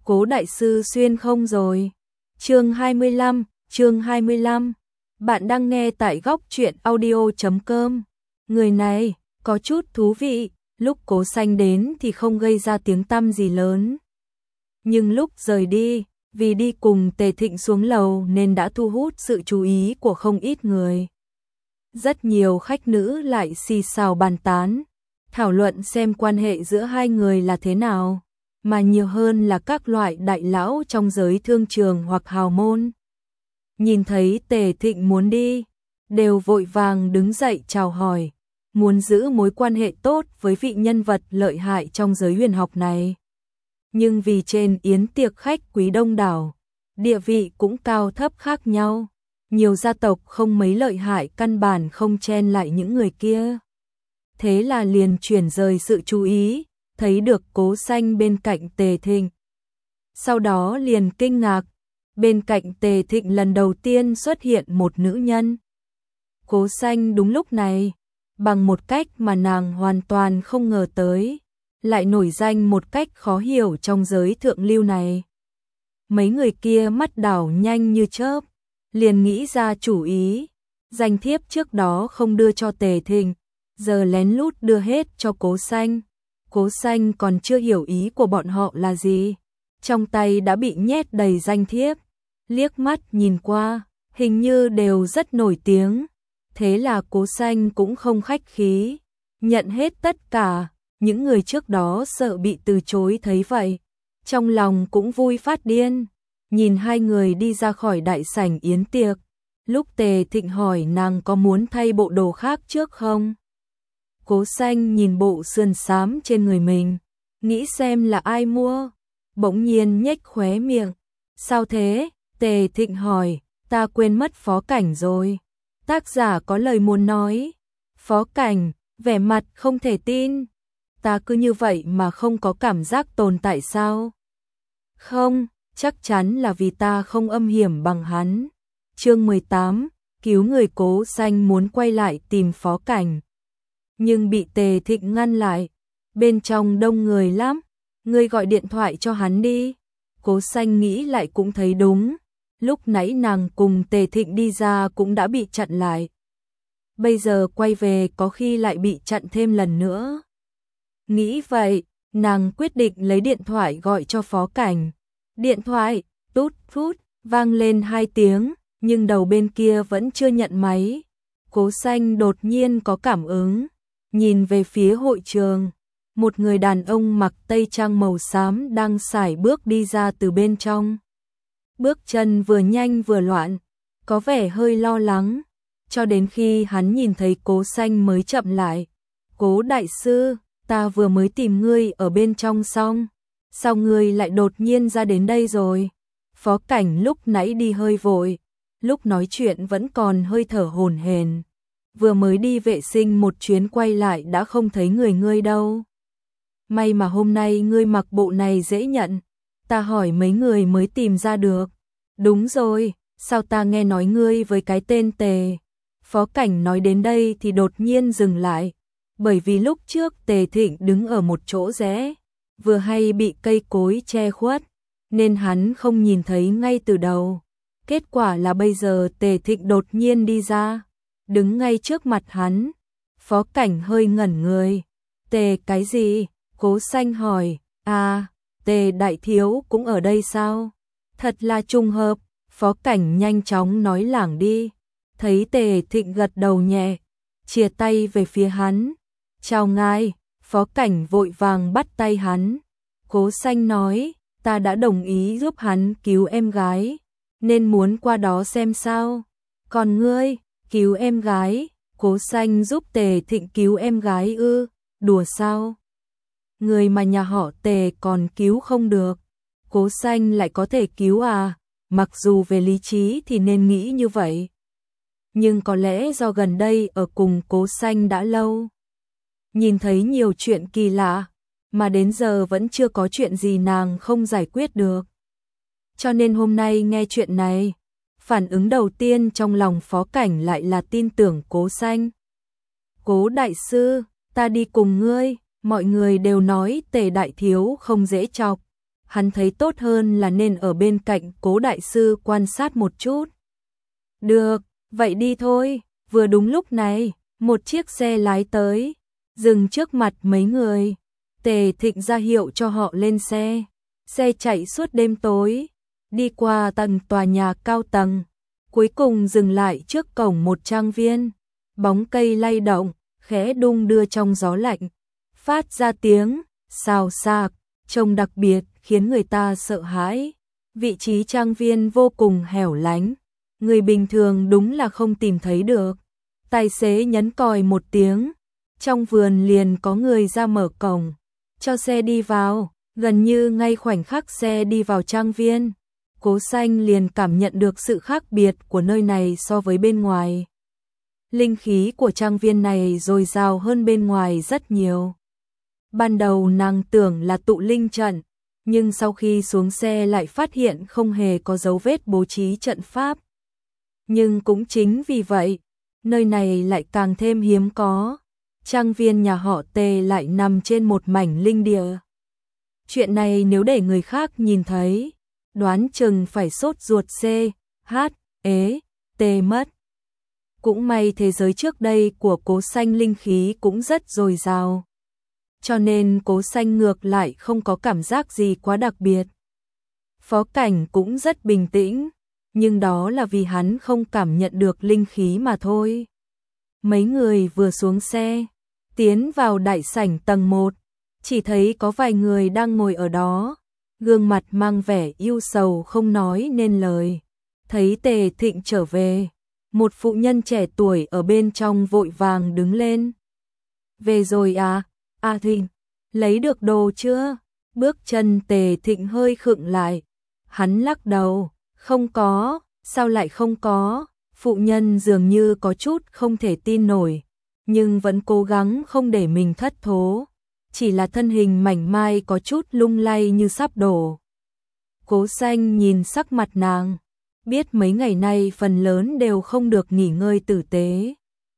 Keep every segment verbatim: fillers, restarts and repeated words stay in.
Cố đại sư xuyên không rồi. Chương hai mươi lăm, chương hai mươi lăm. Bạn đang nghe tại góc truyện audio chấm com. Người này có chút thú vị, lúc Cố Xanh đến thì không gây ra tiếng tăm gì lớn. Nhưng lúc rời đi, vì đi cùng Tề Thịnh xuống lầu nên đã thu hút sự chú ý của không ít người. Rất nhiều khách nữ lại xì xào bàn tán, thảo luận xem quan hệ giữa hai người là thế nào, mà nhiều hơn là các loại đại lão trong giới thương trường hoặc hào môn. Nhìn thấy Tề Thịnh muốn đi, đều vội vàng đứng dậy chào hỏi, muốn giữ mối quan hệ tốt với vị nhân vật lợi hại trong giới huyền học này. Nhưng vì trên yến tiệc khách quý đông đảo, địa vị cũng cao thấp khác nhau, nhiều gia tộc không mấy lợi hại căn bản không chen lại những người kia. Thế là liền chuyển rời sự chú ý, thấy được Cố Xanh bên cạnh Tề Thịnh. Sau đó liền kinh ngạc, bên cạnh Tề Thịnh lần đầu tiên xuất hiện một nữ nhân. Cố Xanh đúng lúc này, bằng một cách mà nàng hoàn toàn không ngờ tới, lại nổi danh một cách khó hiểu trong giới thượng lưu này. Mấy người kia mắt đảo nhanh như chớp, liền nghĩ ra chủ ý, danh thiếp trước đó không đưa cho Tề Thịnh, giờ lén lút đưa hết cho Cố Xanh. Cố Xanh còn chưa hiểu ý của bọn họ là gì, trong tay đã bị nhét đầy danh thiếp, liếc mắt nhìn qua, hình như đều rất nổi tiếng. Thế là Cố Xanh cũng không khách khí, nhận hết tất cả. Những người trước đó sợ bị từ chối thấy vậy, trong lòng cũng vui phát điên. Nhìn hai người đi ra khỏi đại sảnh yến tiệc, lúc Tề Thịnh hỏi nàng có muốn thay bộ đồ khác trước không. Cố Xanh nhìn bộ sườn xám trên người mình, nghĩ xem là ai mua, bỗng nhiên nhếch khóe miệng. Sao thế? Tề Thịnh hỏi. Ta quên mất Phó Cảnh rồi. Tác giả có lời muốn nói. Phó Cảnh, vẻ mặt không thể tin. Ta cứ như vậy mà không có cảm giác tồn tại sao? Không, chắc chắn là vì ta không âm hiểm bằng hắn. Chương mười tám, cứu người. Cố Xanh muốn quay lại tìm Phó Cảnh, nhưng bị Tề Thịnh ngăn lại. Bên trong đông người lắm, ngươi gọi điện thoại cho hắn đi. Cố Xanh nghĩ lại cũng thấy đúng, lúc nãy nàng cùng Tề Thịnh đi ra cũng đã bị chặn lại. Bây giờ quay về có khi lại bị chặn thêm lần nữa. Nghĩ vậy, nàng quyết định lấy điện thoại gọi cho Phó Cảnh. Điện thoại, tút phút, vang lên hai tiếng, nhưng đầu bên kia vẫn chưa nhận máy. Cố Xanh đột nhiên có cảm ứng, nhìn về phía hội trường. Một người đàn ông mặc tây trang màu xám đang sải bước đi ra từ bên trong. Bước chân vừa nhanh vừa loạn, có vẻ hơi lo lắng, cho đến khi hắn nhìn thấy Cố Xanh mới chậm lại. Cố đại sư, ta vừa mới tìm ngươi ở bên trong xong, sao ngươi lại đột nhiên ra đến đây rồi? Phó Cảnh lúc nãy đi hơi vội, lúc nói chuyện vẫn còn hơi thở hổn hển. Vừa mới đi vệ sinh một chuyến quay lại đã không thấy người ngươi đâu. May mà hôm nay ngươi mặc bộ này dễ nhận, ta hỏi mấy người mới tìm ra được. Đúng rồi, sao ta nghe nói ngươi với cái tên Tề? Phó Cảnh nói đến đây thì đột nhiên dừng lại, bởi vì lúc trước Tề Thịnh đứng ở một chỗ rẽ, vừa hay bị cây cối che khuất, nên hắn không nhìn thấy ngay từ đầu. Kết quả là bây giờ Tề Thịnh đột nhiên đi ra, đứng ngay trước mặt hắn. Phó Cảnh hơi ngẩn người. Tề cái gì? Cố Xanh hỏi. À, Tề đại thiếu cũng ở đây sao? Thật là trùng hợp. Phó Cảnh nhanh chóng nói lảng đi. Thấy Tề Thịnh gật đầu nhẹ, chìa tay về phía hắn. Chào ngài. Phó Cảnh vội vàng bắt tay hắn. Cố Xanh nói, ta đã đồng ý giúp hắn cứu em gái, nên muốn qua đó xem sao. Còn ngươi, cứu em gái? Cố Xanh giúp Tề Thịnh cứu em gái ư? Đùa sao? Người mà nhà họ Tề còn cứu không được, Cố Xanh lại có thể cứu à? Mặc dù về lý trí thì nên nghĩ như vậy, nhưng có lẽ do gần đây ở cùng Cố Xanh đã lâu, nhìn thấy nhiều chuyện kỳ lạ, mà đến giờ vẫn chưa có chuyện gì nàng không giải quyết được. Cho nên hôm nay nghe chuyện này, phản ứng đầu tiên trong lòng Phó Cảnh lại là tin tưởng Cố Xanh. Cố đại sư, ta đi cùng ngươi. Mọi người đều nói Tề đại thiếu không dễ chọc, hắn thấy tốt hơn là nên ở bên cạnh Cố đại sư quan sát một chút. Được, vậy đi thôi. Vừa đúng lúc này, một chiếc xe lái tới, dừng trước mặt mấy người. Tề Thịnh ra hiệu cho họ lên xe. Xe chạy suốt đêm tối, đi qua tầng tòa nhà cao tầng, cuối cùng dừng lại trước cổng một trang viên. Bóng cây lay động, khẽ đung đưa trong gió lạnh, phát ra tiếng xào xạc, trông đặc biệt khiến người ta sợ hãi. Vị trí trang viên vô cùng hẻo lánh, người bình thường đúng là không tìm thấy được. Tài xế nhấn còi một tiếng, trong vườn liền có người ra mở cổng, cho xe đi vào. Gần như ngay khoảnh khắc xe đi vào trang viên, Cố Xanh liền cảm nhận được sự khác biệt của nơi này so với bên ngoài. Linh khí của trang viên này dồi dào hơn bên ngoài rất nhiều. Ban đầu nàng tưởng là tụ linh trận, nhưng sau khi xuống xe lại phát hiện không hề có dấu vết bố trí trận pháp. Nhưng cũng chính vì vậy, nơi này lại càng thêm hiếm có. Trang viên nhà họ Tề lại nằm trên một mảnh linh địa. Chuyện này nếu để người khác nhìn thấy, đoán chừng phải sốt ruột C, H, ế, T mất. Cũng may thế giới trước đây của Cố Xanh linh khí cũng rất dồi dào, cho nên Cố Xanh ngược lại không có cảm giác gì quá đặc biệt. Phó Cảnh cũng rất bình tĩnh, nhưng đó là vì hắn không cảm nhận được linh khí mà thôi. Mấy người vừa xuống xe, tiến vào đại sảnh tầng một, chỉ thấy có vài người đang ngồi ở đó, gương mặt mang vẻ ưu sầu không nói nên lời. Thấy Tề Thịnh trở về, một phụ nhân trẻ tuổi ở bên trong vội vàng đứng lên. Về rồi à, A Thịnh, lấy được đồ chưa? Bước chân Tề Thịnh hơi khựng lại, hắn lắc đầu, không có, sao lại không có? Phụ nhân dường như có chút không thể tin nổi, nhưng vẫn cố gắng không để mình thất thố. Chỉ là thân hình mảnh mai có chút lung lay như sắp đổ. Cố Xanh nhìn sắc mặt nàng, biết mấy ngày nay phần lớn đều không được nghỉ ngơi tử tế.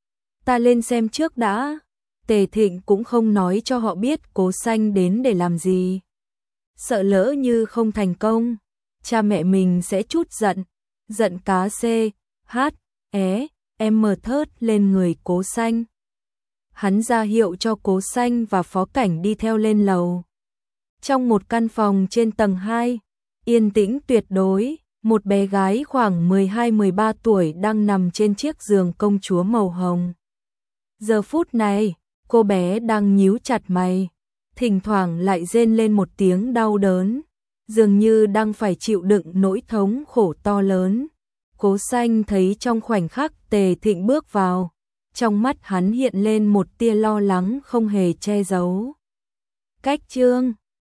Ta lên xem trước đã. Tề Thịnh cũng không nói cho họ biết Cố Xanh đến để làm gì. Sợ lỡ như không thành công, cha mẹ mình sẽ trút giận, giận cá C, H, é, M thớt lên người Cố Xanh. Hắn ra hiệu cho Cố Xanh và Phó Cảnh đi theo lên lầu. Trong một căn phòng trên tầng hai, yên tĩnh tuyệt đối, một bé gái khoảng mười hai mười ba tuổi đang nằm trên chiếc giường công chúa màu hồng. Giờ phút này, cô bé đang nhíu chặt mày, thỉnh thoảng lại rên lên một tiếng đau đớn, dường như đang phải chịu đựng nỗi thống khổ to lớn. Cố Xanh thấy trong khoảnh khắc Tề Thịnh bước vào, trong mắt hắn hiện lên một tia lo lắng không hề che giấu. Cách chương